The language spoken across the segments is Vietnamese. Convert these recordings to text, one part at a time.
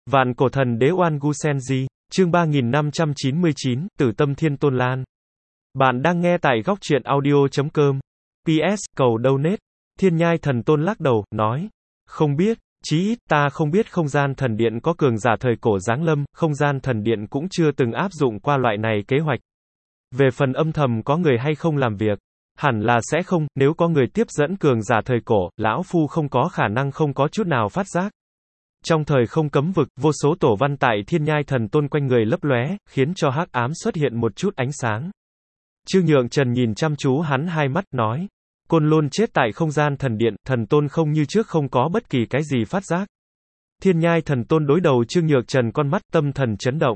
Vạn cổ thần đế Oan Gu Senji, chương 3599, Tử Tâm Thiên Tôn Lan. Bạn đang nghe tại góc truyện audio.com. PS, cầu donate. Thiên Nhai Thần Tôn lắc đầu, nói. Không biết, chí ít ta không biết không gian thần điện có cường giả thời cổ giáng lâm, không gian thần điện cũng chưa từng áp dụng qua loại này kế hoạch. Về phần âm thầm có người hay không làm việc, hẳn là sẽ không, nếu có người tiếp dẫn cường giả thời cổ, lão phu không có khả năng không có chút nào phát giác. Trong thời không cấm vực, vô số tổ văn tại Thiên Nhai Thần Tôn quanh người lấp lóe, khiến cho hắc ám xuất hiện một chút ánh sáng. Trương Nhượng Trần nhìn chăm chú hắn hai mắt, nói. Côn Lôn chết tại không gian thần điện, Thần Tôn không như trước không có bất kỳ cái gì phát giác. Thiên Nhai Thần Tôn đối đầu Trương Nhượng Trần con mắt tâm thần chấn động.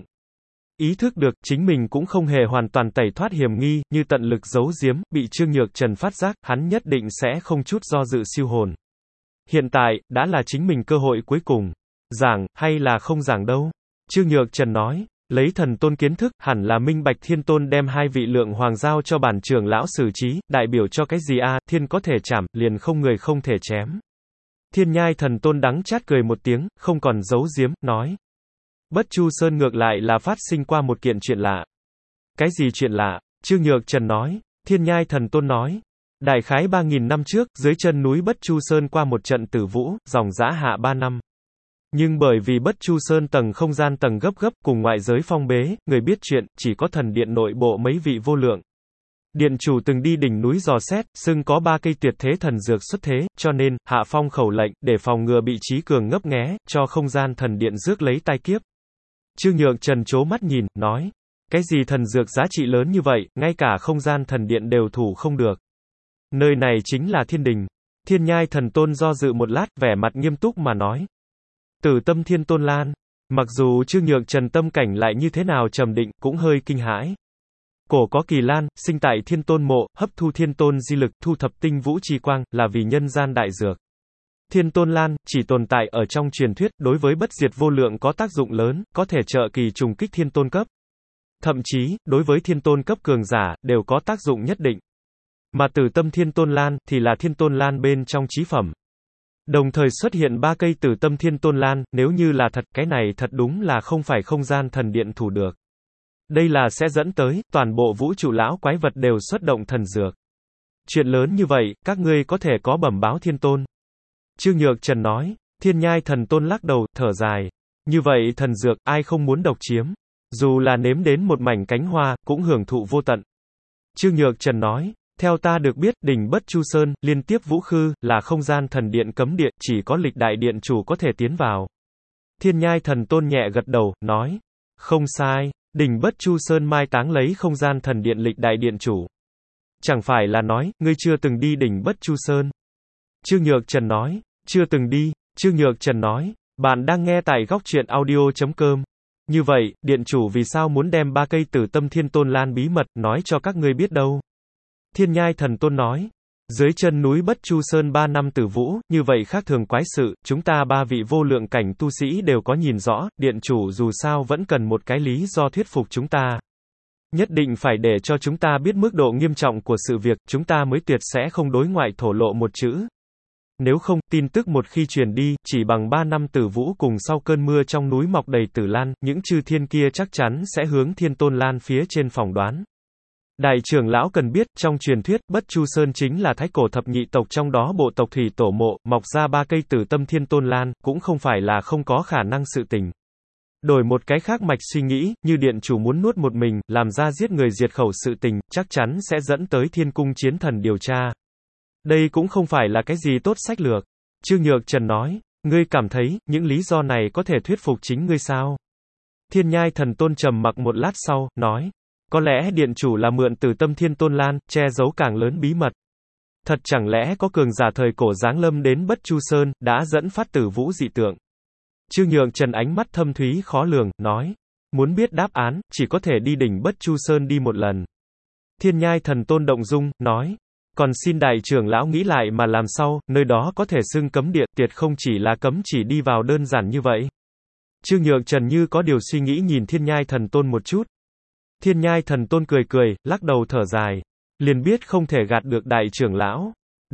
Ý thức được, chính mình cũng không hề hoàn toàn tẩy thoát hiểm nghi, như tận lực giấu giếm, bị Trương Nhượng Trần phát giác, hắn nhất định sẽ không chút do dự siêu hồn. Hiện tại, đã là chính mình cơ hội cuối cùng. Giảng, hay là không giảng đâu? Trương Nhượng Trần nói, lấy Thần Tôn kiến thức, hẳn là minh bạch Thiên Tôn đem hai vị lượng hoàng giao cho bản trưởng lão xử trí, đại biểu cho cái gì a? Thiên có thể chảm, liền không người không thể chém. Thiên Nhai Thần Tôn đắng chát cười một tiếng, không còn giấu giếm, nói. Bất Chu Sơn ngược lại là phát sinh qua một kiện chuyện lạ. Cái gì chuyện lạ? Trương Nhượng Trần nói. Thiên Nhai Thần Tôn nói. Đại khái 3.000 năm trước, dưới chân núi Bất Chu Sơn qua một trận tử vũ, dòng dã hạ 3 năm. Nhưng bởi vì Bất Chu Sơn tầng không gian tầng gấp cùng ngoại giới phong bế, người biết chuyện, chỉ có thần điện nội bộ mấy vị vô lượng. Điện chủ từng đi đỉnh núi dò xét, xưng có 3 cây tuyệt thế thần dược xuất thế, cho nên, hạ phong khẩu lệnh, để phòng ngừa bị trí cường ngấp nghé, cho không gian thần điện rước lấy tai kiếp. Trương Nhượng Trần chố mắt nhìn, nói. Cái gì thần dược giá trị lớn như vậy, ngay cả không gian thần điện đều thủ không được. Nơi này chính là thiên đình. Thiên Nhai Thần Tôn do dự một lát, vẻ mặt nghiêm túc mà nói. Tử Tâm Thiên Tôn Lan. Mặc dù Trương Nhượng Trần tâm cảnh lại như thế nào trầm định, cũng hơi kinh hãi. Cổ có kỳ lan, sinh tại Thiên Tôn mộ, hấp thu Thiên Tôn di lực, thu thập tinh vũ chi quang, là vì nhân gian đại dược. Thiên Tôn Lan, chỉ tồn tại ở trong truyền thuyết, đối với bất diệt vô lượng có tác dụng lớn, có thể trợ kỳ trùng kích Thiên Tôn cấp. Thậm chí, đối với Thiên Tôn cấp cường giả, đều có tác dụng nhất định. Mà Tử Tâm Thiên Tôn Lan, thì là Thiên Tôn Lan bên trong chí phẩm. Đồng thời xuất hiện 3 cây Tử Tâm Thiên Tôn Lan, nếu như là thật, cái này thật đúng là không phải không gian thần điện thủ được. Đây là sẽ dẫn tới, toàn bộ vũ trụ lão quái vật đều xuất động thần dược. Chuyện lớn như vậy, các ngươi có thể có bẩm báo Thiên Tôn. Trương Nhượng Trần nói. Thiên Nhai Thần Tôn lắc đầu, thở dài. Như vậy thần dược, ai không muốn độc chiếm. Dù là nếm đến một mảnh cánh hoa, cũng hưởng thụ vô tận. Trương Nhượng Trần nói. Theo ta được biết, đỉnh Bất Chu Sơn, liên tiếp vũ khư, là không gian thần điện cấm địa, chỉ có lịch đại điện chủ có thể tiến vào. Thiên Nhai Thần Tôn nhẹ gật đầu, nói. Không sai, đỉnh Bất Chu Sơn mai táng lấy không gian thần điện lịch đại điện chủ. Chẳng phải là nói, ngươi chưa từng đi đỉnh Bất Chu Sơn. Trương Nhượng Trần nói. Chưa từng đi. Trương Nhượng Trần nói. Bạn đang nghe tại góc truyện audio.com. Như vậy, điện chủ vì sao muốn đem 3 cây Tử Tâm Thiên Tôn Lan bí mật, nói cho các ngươi biết đâu. Thiên Nhai Thần Tôn nói. Dưới chân núi Bất Chu Sơn 3 năm tử vũ, như vậy khác thường quái sự, chúng ta 3 vị vô lượng cảnh tu sĩ đều có nhìn rõ, điện chủ dù sao vẫn cần một cái lý do thuyết phục chúng ta. Nhất định phải để cho chúng ta biết mức độ nghiêm trọng của sự việc, chúng ta mới tuyệt sẽ không đối ngoại thổ lộ một chữ. Nếu không, tin tức một khi truyền đi, chỉ bằng 3 năm tử vũ cùng sau cơn mưa trong núi mọc đầy tử lan, những chư thiên kia chắc chắn sẽ hướng Thiên Tôn Lan phía trên phỏng đoán. Đại trưởng lão cần biết, trong truyền thuyết, Bất Chu Sơn chính là thái cổ thập nhị tộc trong đó bộ tộc thủy tổ mộ, mọc ra 3 cây Tử Tâm Thiên Tôn Lan, cũng không phải là không có khả năng sự tình. Đổi một cái khác mạch suy nghĩ, như điện chủ muốn nuốt một mình, làm ra giết người diệt khẩu sự tình, chắc chắn sẽ dẫn tới Thiên Cung chiến thần điều tra. Đây cũng không phải là cái gì tốt sách lược. Trương Nhượng Trần nói, ngươi cảm thấy, những lý do này có thể thuyết phục chính ngươi sao? Thiên Nhai Thần Tôn trầm mặc một lát sau, nói. Có lẽ điện chủ là mượn Tử Tâm Thiên Tôn Lan, che giấu càng lớn bí mật. Thật chẳng lẽ có cường giả thời cổ giáng lâm đến Bất Chu Sơn, đã dẫn phát tử vũ dị tượng. Trương Nhượng Trần ánh mắt thâm thúy khó lường, nói. Muốn biết đáp án, chỉ có thể đi đỉnh Bất Chu Sơn đi một lần. Thiên Nhai Thần Tôn động dung, nói. Còn xin đại trưởng lão nghĩ lại mà làm sao, nơi đó có thể xưng cấm địa, tuyệt không chỉ là cấm chỉ đi vào đơn giản như vậy. Trương Nhượng Trần như có điều suy nghĩ nhìn Thiên Nhai Thần Tôn một chút. Thiên Nhai Thần Tôn cười, lắc đầu thở dài. Liền biết không thể gạt được đại trưởng lão.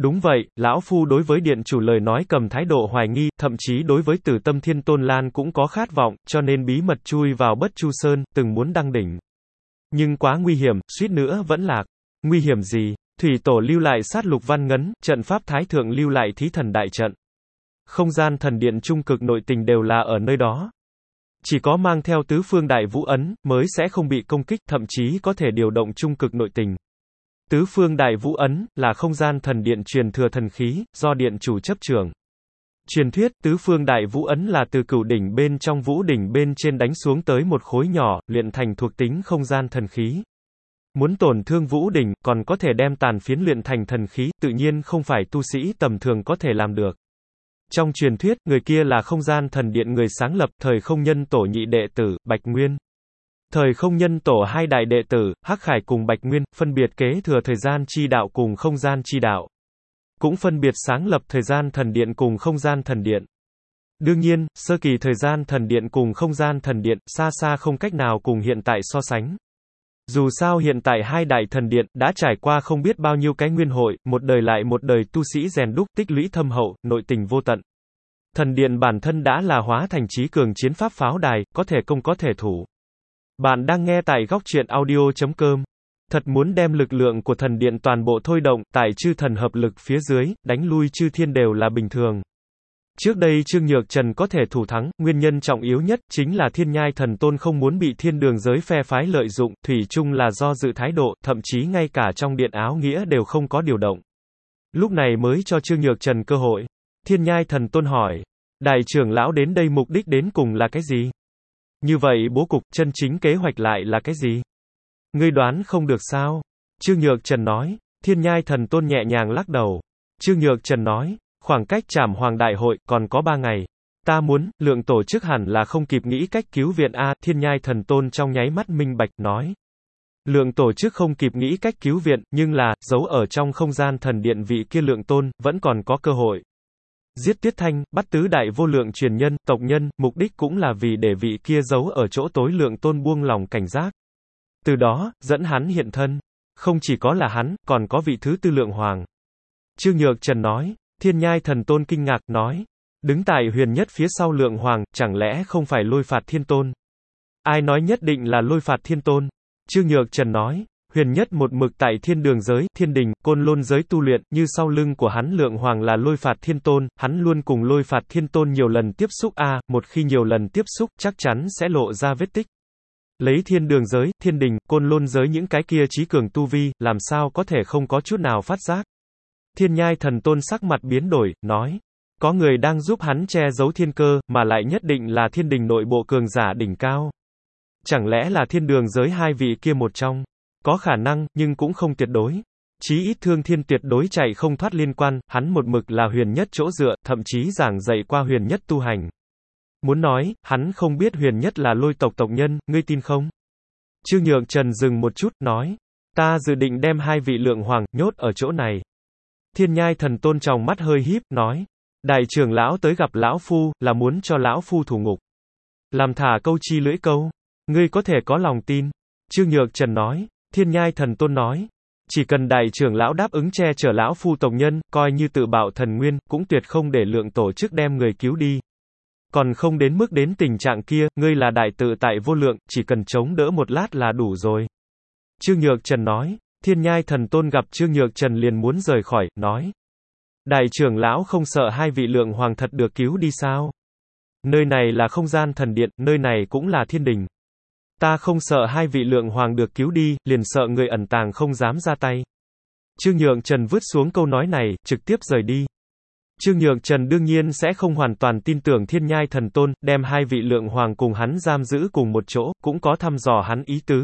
Đúng vậy, lão phu đối với điện chủ lời nói cầm thái độ hoài nghi, thậm chí đối với Tử Tâm Thiên Tôn Lan cũng có khát vọng, cho nên bí mật chui vào Bất Chu Sơn, từng muốn đăng đỉnh. Nhưng quá nguy hiểm, suýt nữa vẫn lạc. Nguy hiểm gì? Thủy tổ lưu lại sát lục văn ngấn, trận pháp thái thượng lưu lại thí thần đại trận. Không gian thần điện trung cực nội tình đều là ở nơi đó. Chỉ có mang theo tứ phương đại vũ ấn, mới sẽ không bị công kích, thậm chí có thể điều động trung cực nội tình. Tứ phương đại vũ ấn, là không gian thần điện truyền thừa thần khí, do điện chủ chấp trưởng. Truyền thuyết, tứ phương đại vũ ấn là từ cửu đỉnh bên trong vũ đỉnh bên trên đánh xuống tới một khối nhỏ, luyện thành thuộc tính không gian thần khí. Muốn tổn thương vũ đỉnh, còn có thể đem tàn phiến luyện thành thần khí, tự nhiên không phải tu sĩ tầm thường có thể làm được. Trong truyền thuyết, người kia là không gian thần điện người sáng lập, thời không nhân tổ nhị đệ tử, Bạch Nguyên. Thời không nhân tổ hai đại đệ tử, Hắc Khải cùng Bạch Nguyên, phân biệt kế thừa thời gian chi đạo cùng không gian chi đạo. Cũng phân biệt sáng lập thời gian thần điện cùng không gian thần điện. Đương nhiên, sơ kỳ thời gian thần điện cùng không gian thần điện, xa xa không cách nào cùng hiện tại so sánh. Dù sao hiện tại hai đại thần điện, đã trải qua không biết bao nhiêu cái nguyên hội, một đời lại một đời tu sĩ rèn đúc, tích lũy thâm hậu, nội tình vô tận. Thần điện bản thân đã là hóa thành trí cường chiến pháp pháo đài, có thể công có thể thủ. Bạn đang nghe tại góc truyện audio.com. Thật muốn đem lực lượng của thần điện toàn bộ thôi động, tại chư thần hợp lực phía dưới, đánh lui chư thiên đều là bình thường. Trước đây Trương Nhược Trần có thể thủ thắng, nguyên nhân trọng yếu nhất, chính là Thiên Nhai Thần Tôn không muốn bị thiên đường giới phe phái lợi dụng, thủy chung là do dự thái độ, thậm chí ngay cả trong điện áo nghĩa đều không có điều động. Lúc này mới cho Trương Nhược Trần cơ hội. Thiên Nhai Thần Tôn hỏi, đại trưởng lão đến đây mục đích đến cùng là cái gì? Như vậy bố cục, chân chính kế hoạch lại là cái gì? Ngươi đoán không được sao? Trương Nhược Trần nói. Thiên Nhai Thần Tôn nhẹ nhàng lắc đầu. Trương Nhược Trần nói, khoảng cách Trảm Hoàng Đại hội, còn có 3 ngày. Ta muốn, lượng tổ chức hẳn là không kịp nghĩ cách cứu viện a. Thiên Nhai Thần Tôn trong nháy mắt minh bạch, nói. Lượng tổ chức không kịp nghĩ cách cứu viện, nhưng là, giấu ở trong không gian thần điện vị kia lượng tôn, vẫn còn có cơ hội. Giết Tiết Thanh, bắt tứ đại vô lượng truyền nhân, tộc nhân, mục đích cũng là vì để vị kia giấu ở chỗ tối lượng tôn buông lòng cảnh giác. Từ đó, dẫn hắn hiện thân. Không chỉ có là hắn, còn có vị thứ tư lượng hoàng. Trương Nhược Trần nói. Thiên Nhai Thần Tôn kinh ngạc, nói. Đứng tại huyền nhất phía sau lượng hoàng, chẳng lẽ không phải Lôi Phạt Thiên Tôn? Ai nói nhất định là Lôi Phạt Thiên Tôn? Trương Nhược Trần nói. Huyền nhất một mực tại thiên đường giới, thiên đình, côn lôn giới tu luyện, như sau lưng của hắn lượng hoàng là Lôi Phạt Thiên Tôn, hắn luôn cùng Lôi Phạt Thiên Tôn nhiều lần tiếp xúc một khi nhiều lần tiếp xúc, chắc chắn sẽ lộ ra vết tích. Lấy thiên đường giới, thiên đình, côn lôn giới những cái kia trí cường tu vi, làm sao có thể không có chút nào phát giác. Thiên Nhai Thần Tôn sắc mặt biến đổi, nói. Có người đang giúp hắn che giấu thiên cơ, mà lại nhất định là thiên đình nội bộ cường giả đỉnh cao. Chẳng lẽ là thiên đường giới hai vị kia một trong? Có khả năng, nhưng cũng không tuyệt đối. Chí ít Thương Thiên tuyệt đối chạy không thoát liên quan, hắn một mực là huyền nhất chỗ dựa, thậm chí giảng dạy qua huyền nhất tu hành. Muốn nói, hắn không biết huyền nhất là Lôi tộc tộc nhân, ngươi tin không? Trương Nhược Trần dừng một chút, nói. Ta dự định đem hai vị lượng hoàng, nhốt ở chỗ này. Thiên Nhai Thần Tôn trong mắt hơi híp, nói. Đại trưởng lão tới gặp lão phu, là muốn cho lão phu thủ ngục. Làm thả câu chi lưỡi câu. Ngươi có thể có lòng tin. Trương Nhược Trần nói. Thiên Nhai Thần Tôn nói. Chỉ cần đại trưởng lão đáp ứng che chở lão phu tộc nhân, coi như tự bạo thần nguyên, cũng tuyệt không để lượng tổ chức đem người cứu đi. Còn không đến mức đến tình trạng kia, ngươi là đại tự tại vô lượng, chỉ cần chống đỡ một lát là đủ rồi. Trương Nhược Trần nói. Thiên Nhai Thần Tôn gặp Trương Nhược Trần liền muốn rời khỏi, nói. Đại trưởng lão không sợ hai vị lượng hoàng thật được cứu đi sao? Nơi này là không gian thần điện, nơi này cũng là thiên đình. Ta không sợ hai vị lượng hoàng được cứu đi, liền sợ người ẩn tàng không dám ra tay. Trương Nhược Trần vứt xuống câu nói này, trực tiếp rời đi. Trương Nhược Trần đương nhiên sẽ không hoàn toàn tin tưởng Thiên Nhai Thần Tôn, đem hai vị lượng hoàng cùng hắn giam giữ cùng một chỗ, cũng có thăm dò hắn ý tứ.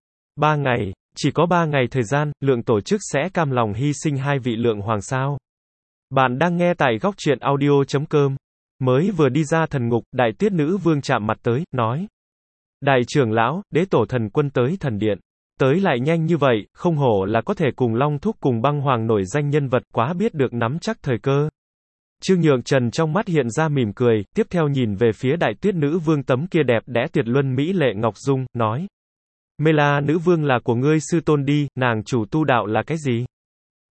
3 ngày, chỉ có 3 ngày thời gian, lượng tổ chức sẽ cam lòng hy sinh hai vị lượng hoàng sao. Bạn đang nghe tại góc truyện audio.com. Mới vừa đi ra thần ngục, đại tiết nữ vương chạm mặt tới, nói. Đại trưởng lão, đế tổ thần quân tới thần điện. Tới lại nhanh như vậy, không hổ là có thể cùng Long Thúc cùng Băng Hoàng nổi danh nhân vật, quá biết được nắm chắc thời cơ. Trương Nhược Trần trong mắt hiện ra mỉm cười, tiếp theo nhìn về phía đại tuyết nữ vương tấm kia đẹp đẽ tuyệt luân mỹ lệ ngọc dung, nói. Mê La nữ vương là của ngươi sư tôn đi, nàng chủ tu đạo là cái gì?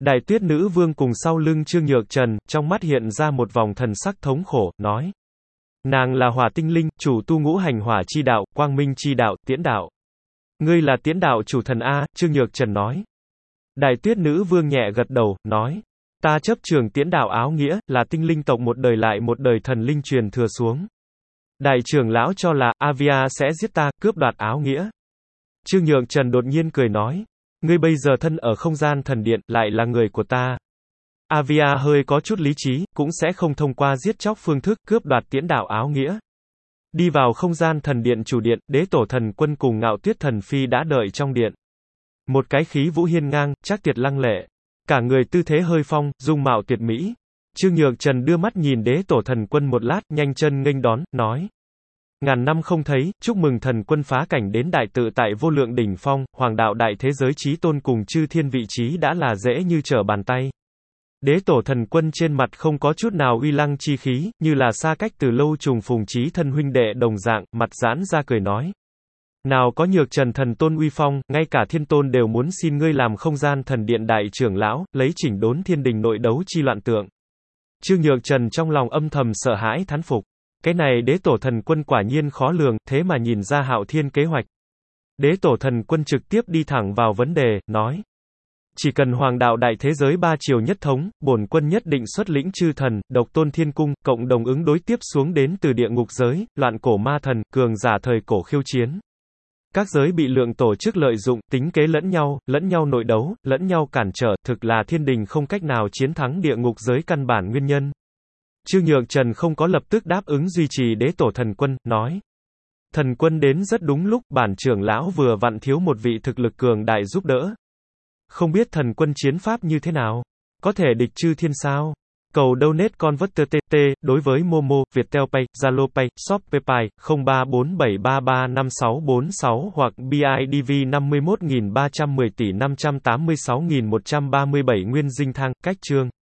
Đại tuyết nữ vương cùng sau lưng Trương Nhược Trần, trong mắt hiện ra một vòng thần sắc thống khổ, nói. Nàng là hỏa tinh linh, chủ tu ngũ hành hỏa chi đạo, quang minh chi đạo, tiễn đạo. Ngươi là tiễn đạo chủ thần A, Trương Nhược Trần nói. Đại tuyết nữ vương nhẹ gật đầu, nói. Ta chấp trường tiễn đạo áo nghĩa, là tinh linh tộc một đời lại một đời thần linh truyền thừa xuống. Đại trưởng lão cho là, Avia sẽ giết ta, cướp đoạt áo nghĩa. Trương Nhược Trần đột nhiên cười nói. Ngươi bây giờ thân ở không gian thần điện, lại là người của ta. Avia hơi có chút lý trí, cũng sẽ không thông qua giết chóc phương thức cướp đoạt tiễn đạo áo nghĩa. Đi vào không gian thần điện chủ điện, đế tổ thần quân cùng Ngạo Tuyết thần phi đã đợi trong điện. Một cái khí vũ hiên ngang, chắc tuyệt lăng lệ. Cả người tư thế hơi phong, dung mạo tuyệt mỹ. Trương Nhược Trần đưa mắt nhìn đế tổ thần quân một lát, nhanh chân nghênh đón, nói. Ngàn năm không thấy, chúc mừng thần quân phá cảnh đến đại tự tại vô lượng đỉnh phong, hoàng đạo đại thế giới chí tôn cùng chư thiên vị trí đã là dễ như trở bàn tay. Đế tổ thần quân trên mặt không có chút nào uy lăng chi khí, như là xa cách từ lâu trùng phùng chí thân huynh đệ đồng dạng, mặt giãn ra cười nói. Nào có Nhược Trần thần tôn uy phong, ngay cả thiên tôn đều muốn xin ngươi làm không gian thần điện đại trưởng lão, lấy chỉnh đốn thiên đình nội đấu chi loạn tượng. Trương Nhược Trần trong lòng âm thầm sợ hãi thán phục. Cái này đế tổ thần quân quả nhiên khó lường, thế mà nhìn ra Hạo Thiên kế hoạch. Đế tổ thần quân trực tiếp đi thẳng vào vấn đề, nói. Chỉ cần hoàng đạo đại thế giới ba triều nhất thống, bổn quân nhất định xuất lĩnh chư thần, độc tôn thiên cung, cộng đồng ứng đối tiếp xuống đến từ địa ngục giới, loạn cổ ma thần, cường giả thời cổ khiêu chiến. Các giới bị lượng tổ chức lợi dụng, tính kế lẫn nhau nội đấu, lẫn nhau cản trở, thực là thiên đình không cách nào chiến thắng địa ngục giới căn bản nguyên nhân. Trương Nhược Trần không có lập tức đáp ứng duy trì đế tổ thần quân, nói. Thần quân đến rất đúng lúc, bản trưởng lão vừa vặn thiếu một vị thực lực cường đại giúp đỡ. Không biết thần quân chiến pháp như thế nào? Có thể địch chư thiên sao? Cầu donate converter TT, đối với Momo, Viettel Pay, Zalo Pay, Shopee Pay, 0347335646 hoặc BIDV 51.310 tỷ 586.137 Nguyên Dinh Thang, cách chương.